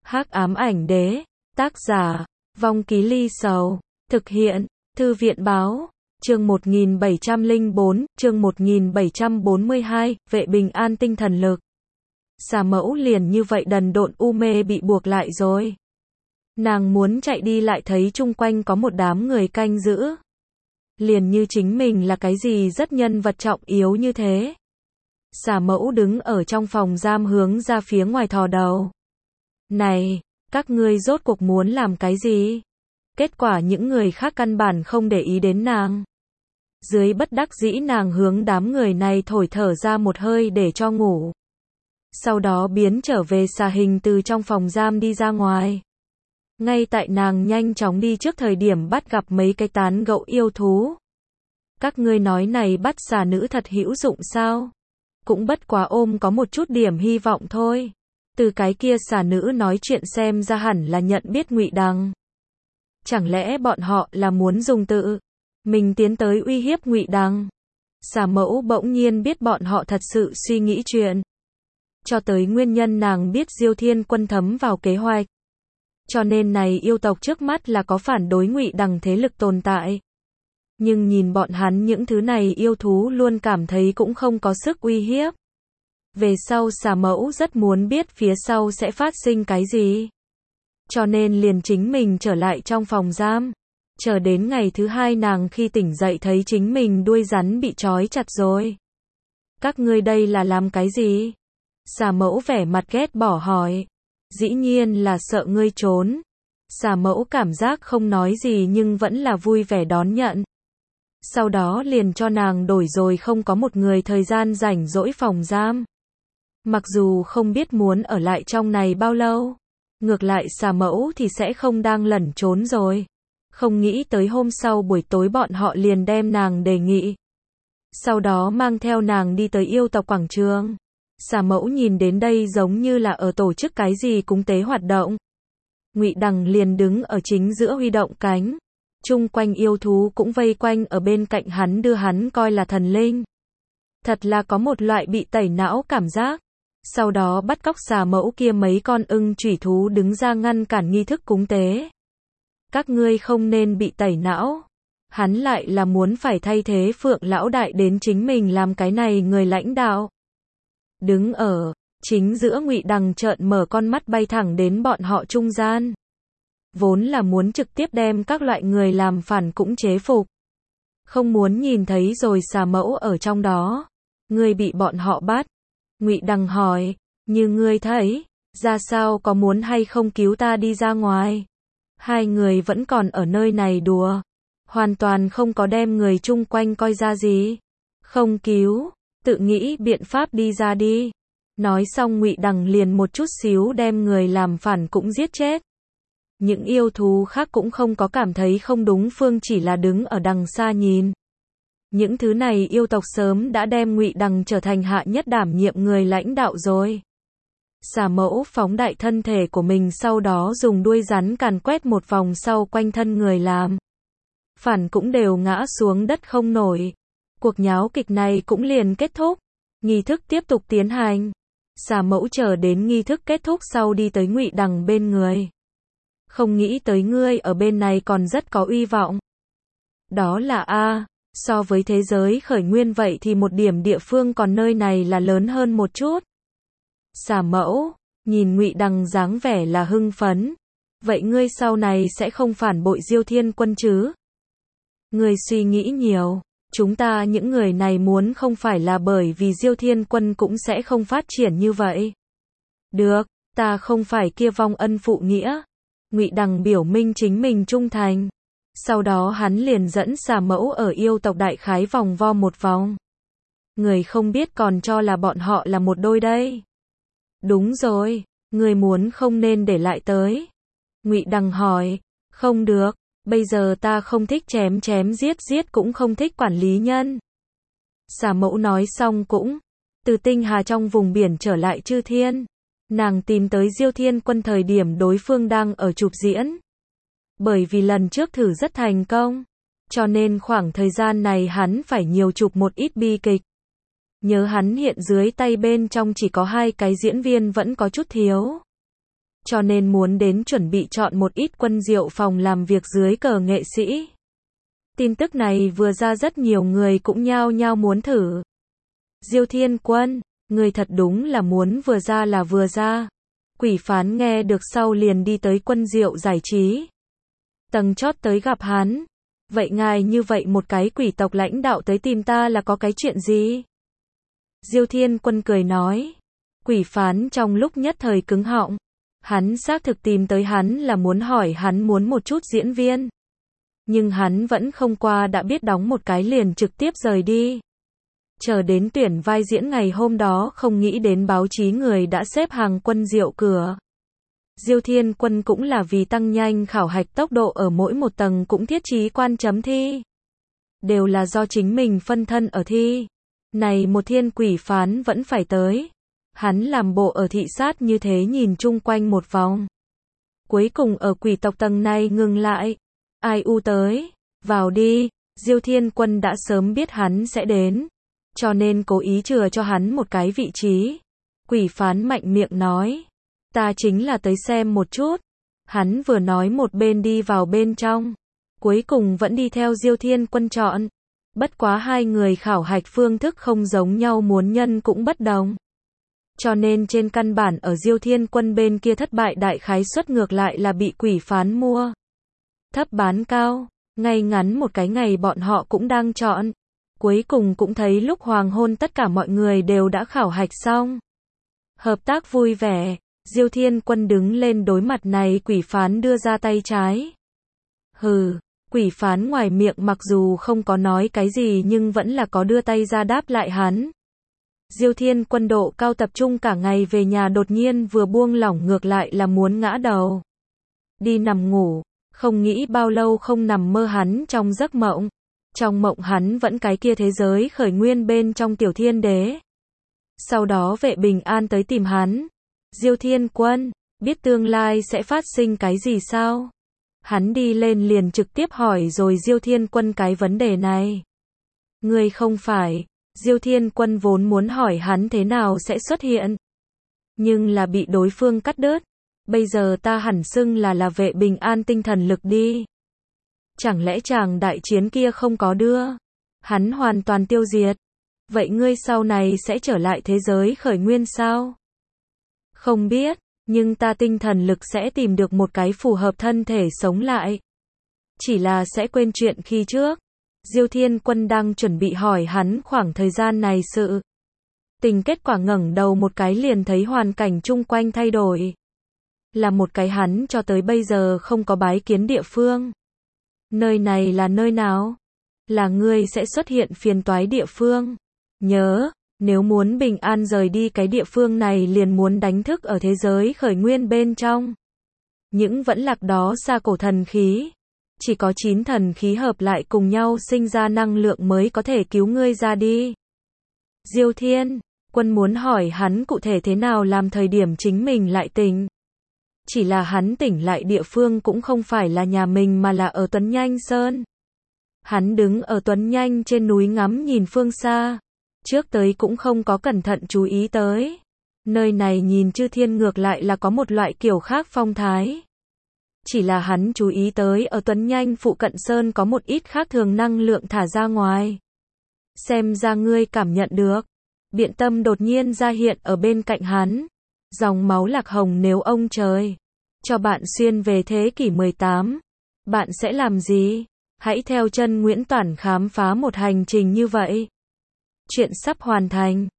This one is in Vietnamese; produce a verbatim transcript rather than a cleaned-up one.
Hắc ám ảnh đế, tác giả, Vong Ký Ly Sầu, thực hiện, Thư viện báo, chương một nghìn bảy trăm lẻ bốn, chương một nghìn bảy trăm bốn mươi hai, vệ bình an tinh thần lực. Xà Mẫu liền như vậy đần độn u mê bị buộc lại rồi. Nàng muốn chạy đi lại thấy chung quanh có một đám người canh giữ. Liền như chính mình là cái gì rất nhân vật trọng yếu như thế. Xà Mẫu đứng ở trong phòng giam hướng ra phía ngoài thò đầu. Này, các ngươi rốt cuộc muốn làm cái gì? Kết quả những người khác căn bản không để ý đến nàng. Dưới bất đắc dĩ nàng hướng đám người này thổi thở ra một hơi để cho ngủ. Sau đó biến trở về xà hình từ trong phòng giam đi ra ngoài. Ngay tại nàng nhanh chóng đi trước thời điểm bắt gặp mấy cái tán gẫu yêu thú. Các ngươi nói này bắt xà nữ thật hữu dụng sao? Cũng bất quá ôm có một chút điểm hy vọng thôi. Từ cái kia xà nữ nói chuyện xem ra hẳn là nhận biết Ngụy Đằng. Chẳng lẽ bọn họ là muốn dùng tự mình tiến tới uy hiếp Ngụy Đằng? Xà Mẫu bỗng nhiên biết bọn họ thật sự suy nghĩ chuyện. Cho tới nguyên nhân nàng biết Diêu Thiên Quân thấm vào kế hoạch. Cho nên này yêu tộc trước mắt là có phản đối Ngụy Đằng thế lực tồn tại. Nhưng nhìn bọn hắn những thứ này yêu thú luôn cảm thấy cũng không có sức uy hiếp. Về sau Xà Mẫu rất muốn biết phía sau sẽ phát sinh cái gì. Cho nên liền chính mình trở lại trong phòng giam. Chờ đến ngày thứ hai nàng khi tỉnh dậy thấy chính mình đuôi rắn bị trói chặt rồi. Các ngươi đây là làm cái gì? Xà Mẫu vẻ mặt ghét bỏ hỏi. Dĩ nhiên là sợ ngươi trốn. Xà Mẫu cảm giác không nói gì nhưng vẫn là vui vẻ đón nhận. Sau đó liền cho nàng đổi rồi không có một người thời gian rảnh rỗi phòng giam. Mặc dù không biết muốn ở lại trong này bao lâu. Ngược lại Xà Mẫu thì sẽ không đang lẩn trốn rồi. Không nghĩ tới hôm sau buổi tối bọn họ liền đem nàng đề nghị. Sau đó mang theo nàng đi tới yêu tộc quảng trường. Xà Mẫu nhìn đến đây giống như là ở tổ chức cái gì cúng tế hoạt động. Ngụy Đằng liền đứng ở chính giữa huy động cánh. Chung quanh yêu thú cũng vây quanh ở bên cạnh hắn đưa hắn coi là thần linh. Thật là có một loại bị tẩy não cảm giác. Sau đó bắt cóc Xà Mẫu kia mấy con ưng chủy thú đứng ra ngăn cản nghi thức cúng tế. Các ngươi không nên bị tẩy não. Hắn lại là muốn phải thay thế Phượng lão đại đến chính mình làm cái này người lãnh đạo. Đứng ở chính giữa Ngụy Đằng trợn mở con mắt bay thẳng đến bọn họ trung gian. Vốn là muốn trực tiếp đem các loại người làm phản cũng chế phục. Không muốn nhìn thấy rồi Xà Mẫu ở trong đó. Ngươi bị bọn họ bắt. Ngụy Đằng hỏi, như ngươi thấy, ra sao có muốn hay không cứu ta đi ra ngoài? Hai người vẫn còn ở nơi này đùa. Hoàn toàn không có đem người chung quanh coi ra gì. Không cứu, tự nghĩ biện pháp đi ra đi. Nói xong Ngụy Đằng liền một chút xíu đem người làm phản cũng giết chết. Những yêu thú khác cũng không có cảm thấy không đúng phương chỉ là đứng ở đằng xa nhìn. Những thứ này yêu tộc sớm đã đem Ngụy Đằng trở thành hạ nhất đảm nhiệm người lãnh đạo rồi. Xà Mẫu phóng đại thân thể của mình sau đó dùng đuôi rắn càn quét một vòng sau quanh thân người làm. Phản cũng đều ngã xuống đất không nổi. Cuộc nháo kịch này cũng liền kết thúc. Nghi thức tiếp tục tiến hành. Xà Mẫu chờ đến nghi thức kết thúc sau đi tới Ngụy Đằng bên người. Không nghĩ tới ngươi ở bên này còn rất có uy vọng. Đó là a, so với thế giới khởi nguyên vậy thì một điểm địa phương còn nơi này là lớn hơn một chút. Xà Mẫu, nhìn Ngụy Đằng dáng vẻ là hưng phấn. Vậy ngươi sau này sẽ không phản bội Diêu Thiên Quân chứ? Ngươi suy nghĩ nhiều. Chúng ta những người này muốn không phải là bởi vì Diêu Thiên Quân cũng sẽ không phát triển như vậy. Được, ta không phải kia vong ân phụ nghĩa. Ngụy Đằng biểu minh chính mình trung thành. Sau đó hắn liền dẫn Xà Mẫu ở yêu tộc đại khái vòng vo một vòng. Người không biết còn cho là bọn họ là một đôi đây. Đúng rồi, người muốn không nên để lại tới. Ngụy Đằng hỏi, không được, bây giờ ta không thích chém chém giết giết cũng không thích quản lý nhân. Xà Mẫu nói xong cũng, từ tinh hà trong vùng biển trở lại Chư Thiên. Nàng tìm tới Diêu Thiên Quân thời điểm đối phương đang ở chụp diễn. Bởi vì lần trước thử rất thành công. Cho nên khoảng thời gian này hắn phải nhiều chụp một ít bi kịch. Nhớ hắn hiện dưới tay bên trong chỉ có hai cái diễn viên vẫn có chút thiếu. cho nên muốn đến chuẩn bị chọn một ít quân diệu phòng làm việc dưới cờ nghệ sĩ. Tin tức này vừa ra rất nhiều người cũng nhao nhao muốn thử. Diêu Thiên Quân, người thật đúng là muốn vừa ra là vừa ra. Quỷ phán nghe được sau liền đi tới Quân Diệu giải trí. Tầng chót tới gặp hắn. Vậy ngài như vậy một cái quỷ tộc lãnh đạo tới tìm ta là có cái chuyện gì? Diêu Thiên Quân cười nói. Quỷ phán trong lúc nhất thời cứng họng. Hắn xác thực tìm tới hắn là muốn hỏi hắn muốn một chút diễn viên. Nhưng hắn vẫn không qua đã biết đóng một cái liền trực tiếp rời đi. Chờ đến tuyển vai diễn ngày hôm đó không nghĩ đến báo chí người đã xếp hàng Quân Diệu cửa. Diêu Thiên Quân cũng là vì tăng nhanh khảo hạch tốc độ ở mỗi một tầng cũng thiết trí quan chấm thi. Đều là do chính mình phân thân ở thi. Này một thiên quỷ phán vẫn phải tới. Hắn làm bộ ở thị sát như thế nhìn chung quanh một vòng. Cuối cùng ở quỷ tộc tầng này ngừng lại. Ai u tới, vào đi. Diêu Thiên Quân đã sớm biết hắn sẽ đến. Cho nên cố ý chừa cho hắn một cái vị trí. Quỷ phán mạnh miệng nói. Ta chính là tới xem một chút. Hắn vừa nói một bên đi vào bên trong. Cuối cùng vẫn đi theo Diêu Thiên Quân chọn. Bất quá hai người khảo hạch phương thức không giống nhau muốn nhân cũng bất đồng. Cho nên trên căn bản ở Diêu Thiên Quân bên kia thất bại đại khái suất ngược lại là bị quỷ phán mua. Thấp bán cao. Ngay ngắn một cái ngày bọn họ cũng đang chọn. Cuối cùng cũng thấy lúc hoàng hôn tất cả mọi người đều đã khảo hạch xong. Hợp tác vui vẻ. Diêu Thiên Quân đứng lên đối mặt này quỷ phán đưa ra tay trái. Hừ, quỷ phán ngoài miệng mặc dù không có nói cái gì nhưng vẫn là có đưa tay ra đáp lại hắn. Diêu Thiên Quân độ cao tập trung cả ngày về nhà đột nhiên vừa buông lỏng ngược lại là muốn ngã đầu. Đi nằm ngủ, không nghĩ bao lâu không nằm mơ hắn trong giấc mộng. Trong mộng hắn vẫn cái kia thế giới khởi nguyên bên trong tiểu thiên đế. Sau đó vệ bình an tới tìm hắn. Diêu Thiên Quân, biết tương lai sẽ phát sinh cái gì sao? Hắn đi lên liền trực tiếp hỏi rồi Diêu Thiên Quân cái vấn đề này. Người không phải, Diêu Thiên Quân vốn muốn hỏi hắn thế nào sẽ xuất hiện. Nhưng là bị đối phương cắt đứt. Bây giờ ta hẳn xưng là là vệ bình an tinh thần lực đi. Chẳng lẽ chàng đại chiến kia không có đưa? Hắn hoàn toàn tiêu diệt. Vậy ngươi sau này sẽ trở lại thế giới khởi nguyên sao? Không biết, nhưng ta tinh thần lực sẽ tìm được một cái phù hợp thân thể sống lại. Chỉ là sẽ quên chuyện khi trước. Diêu Thiên Quân đang chuẩn bị hỏi hắn khoảng thời gian này sự tình, kết quả ngẩng đầu một cái liền thấy hoàn cảnh chung quanh thay đổi. Là một cái hắn cho tới bây giờ không có bái kiến địa phương. Nơi này là nơi nào? Là ngươi sẽ xuất hiện phiền toái địa phương. Nhớ, nếu muốn bình an rời đi cái địa phương này liền muốn đánh thức ở thế giới khởi nguyên bên trong. Những vẫn lạc đó xa cổ thần khí. Chỉ có chín thần khí hợp lại cùng nhau sinh ra năng lượng mới có thể cứu ngươi ra đi. Diêu Thiên Quân muốn hỏi hắn cụ thể thế nào làm thời điểm chính mình lại tỉnh. Chỉ là hắn tỉnh lại địa phương cũng không phải là nhà mình mà là ở Tuấn Nhanh Sơn. Hắn đứng ở Tuấn Nhanh trên núi ngắm nhìn phương xa. Trước tới cũng không có cẩn thận chú ý tới. Nơi này nhìn chư thiên ngược lại là có một loại kiểu khác phong thái. Chỉ là hắn chú ý tới ở Tuấn Nhanh phụ cận sơn có một ít khác thường năng lượng thả ra ngoài. Xem ra ngươi cảm nhận được. Biện Tâm đột nhiên ra hiện ở bên cạnh hắn. Dòng máu lạc hồng nếu ông trời cho bạn xuyên về thế kỷ mười tám, bạn sẽ làm gì? Hãy theo chân Nguyễn Toản khám phá một hành trình như vậy. Chuyện sắp hoàn thành.